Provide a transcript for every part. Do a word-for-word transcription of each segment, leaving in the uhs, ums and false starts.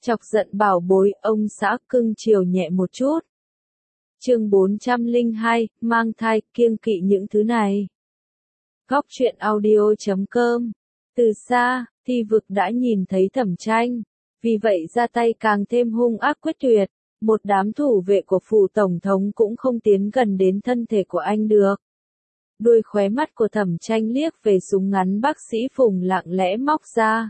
Chọc giận bảo bối, ông xã cưng chiều nhẹ một chút. Chương bốn trăm lẻ hai, mang thai, kiêng kỵ những thứ này. Góc truyện audio chấm com. Từ xa, Thi Vực đã nhìn thấy Thẩm Tranh, vì vậy ra tay càng thêm hung ác quyết tuyệt. Một đám thủ vệ của phủ tổng thống cũng không tiến gần đến thân thể của anh được. Đuôi khóe mắt của Thẩm Tranh liếc về súng ngắn bác sĩ Phùng lặng lẽ móc ra.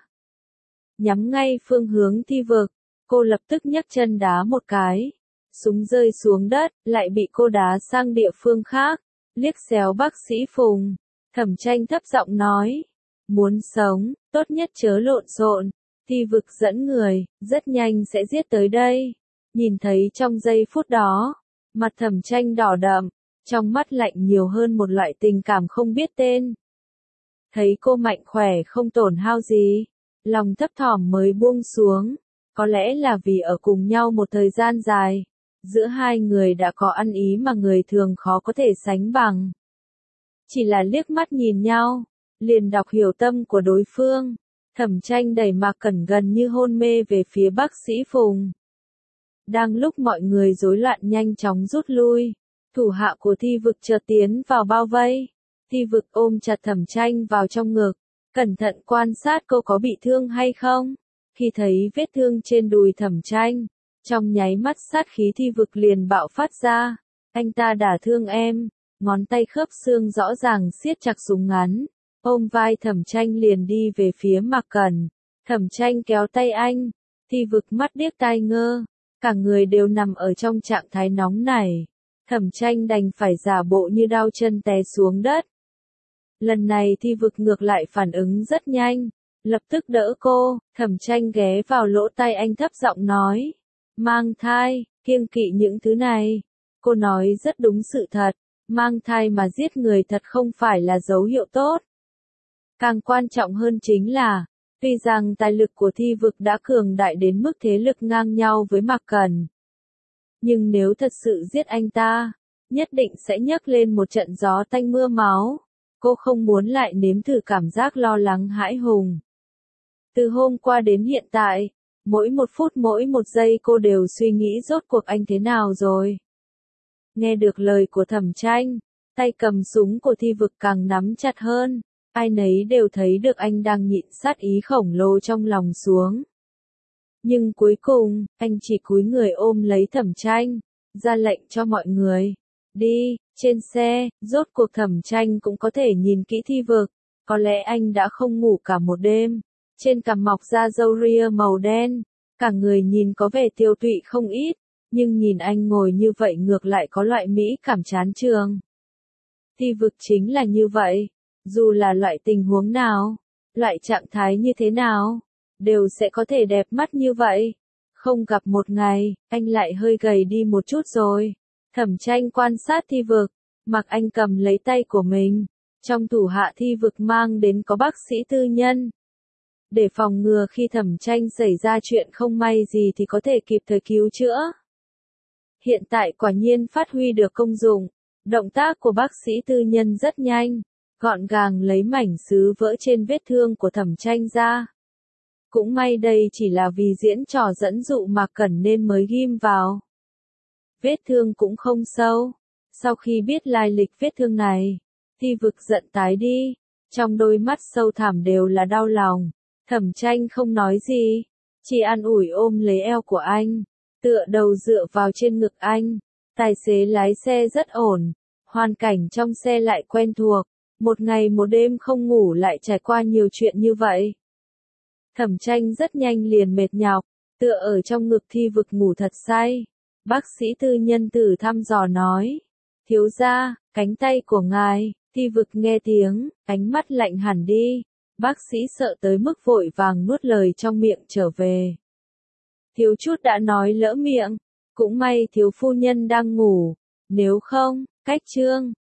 Nhắm ngay phương hướng Thi Vực, cô lập tức nhấc chân đá một cái. Súng rơi xuống đất, lại bị cô đá sang địa phương khác. Liếc xéo bác sĩ Phùng, Thẩm Tranh thấp giọng nói. Muốn sống, tốt nhất chớ lộn xộn. Thi Vực dẫn người, rất nhanh sẽ giết tới đây. Nhìn thấy trong giây phút đó, mặt Thẩm Tranh đỏ đậm, trong mắt lạnh nhiều hơn một loại tình cảm không biết tên. Thấy cô mạnh khỏe không tổn hao gì, lòng thấp thỏm mới buông xuống. Có lẽ là vì ở cùng nhau một thời gian dài, giữa hai người đã có ăn ý mà người thường khó có thể sánh bằng. Chỉ là liếc mắt nhìn nhau, liền đọc hiểu tâm của đối phương. Thẩm Tranh đẩy Mạc Cẩn gần như hôn mê về phía bác sĩ Phùng. Đang lúc mọi người rối loạn nhanh chóng rút lui, thủ hạ của Thi Vực chợt tiến vào bao vây. Thi Vực ôm chặt Thẩm Tranh vào trong ngực, cẩn thận quan sát cô có bị thương hay không. Khi thấy vết thương trên đùi Thẩm Tranh, trong nháy mắt sát khí Thi Vực liền bạo phát ra. Anh ta đả thương em, ngón tay khớp xương rõ ràng siết chặt súng ngắn, ôm vai Thẩm Tranh liền đi về phía Mạc Cẩn. Thẩm Tranh kéo tay anh, Thi Vực mắt điếc tai ngơ, cả người đều nằm ở trong trạng thái nóng nảy. Thẩm Tranh đành phải giả bộ như đau chân té xuống đất. Lần này Thi Vực ngược lại phản ứng rất nhanh, lập tức đỡ cô. Thẩm Tranh ghé vào lỗ tai anh thấp giọng nói. Mang thai, kiêng kỵ những thứ này. Cô nói rất đúng sự thật, mang thai mà giết người thật không phải là dấu hiệu tốt. Càng quan trọng hơn chính là, tuy rằng tài lực của Thi Vực đã cường đại đến mức thế lực ngang nhau với Mạc Cẩn. Nhưng nếu thật sự giết anh ta, nhất định sẽ nhấc lên một trận gió tanh mưa máu. Cô không muốn lại nếm thử cảm giác lo lắng hãi hùng. Từ hôm qua đến hiện tại, mỗi một phút mỗi một giây cô đều suy nghĩ rốt cuộc anh thế nào rồi. Nghe được lời của Thẩm Tranh, tay cầm súng của Thi Vực càng nắm chặt hơn. Ai nấy đều thấy được anh đang nhịn sát ý khổng lồ trong lòng xuống. Nhưng cuối cùng, anh chỉ cúi người ôm lấy Thẩm Tranh, ra lệnh cho mọi người. Đi, trên xe, rốt cuộc Thẩm Tranh cũng có thể nhìn kỹ Thi Vực. Có lẽ anh đã không ngủ cả một đêm. Trên cằm mọc ra râu ria màu đen, cả người nhìn có vẻ tiêu tụy không ít. Nhưng nhìn anh ngồi như vậy ngược lại có loại mỹ cảm chán trường. Thi Vực chính là như vậy. Dù là loại tình huống nào, loại trạng thái như thế nào, đều sẽ có thể đẹp mắt như vậy. Không gặp một ngày, anh lại hơi gầy đi một chút rồi. Thẩm Tranh quan sát Thi Vực, mặc anh cầm lấy tay của mình. Trong thủ hạ Thi Vực mang đến có bác sĩ tư nhân. Để phòng ngừa khi Thẩm Tranh xảy ra chuyện không may gì thì có thể kịp thời cứu chữa. Hiện tại quả nhiên phát huy được công dụng. Động tác của bác sĩ tư nhân rất nhanh, gọn gàng lấy mảnh sứ vỡ trên vết thương của Thẩm Tranh ra. Cũng may đây chỉ là vì diễn trò dẫn dụ Mạc Cẩn nên mới ghim vào. Vết thương cũng không sâu. Sau khi biết lai lịch vết thương này, Thi Vực giận tái đi, trong đôi mắt sâu thẳm đều là đau lòng. Thẩm Tranh không nói gì, chỉ an ủi ôm lấy eo của anh, tựa đầu dựa vào trên ngực anh. Tài xế lái xe rất ổn, hoàn cảnh trong xe lại quen thuộc. Một ngày một đêm không ngủ lại trải qua nhiều chuyện như vậy. Thẩm Tranh rất nhanh liền mệt nhọc, tựa ở trong ngực Thi Vực ngủ thật say. Bác sĩ tư nhân tử thăm dò nói. Thiếu gia, cánh tay của ngài. Thi Vực nghe tiếng, ánh mắt lạnh hẳn đi. Bác sĩ sợ tới mức vội vàng nuốt lời trong miệng trở về. Thiếu chút đã nói lỡ miệng. Cũng may thiếu phu nhân đang ngủ. Nếu không, cách chương.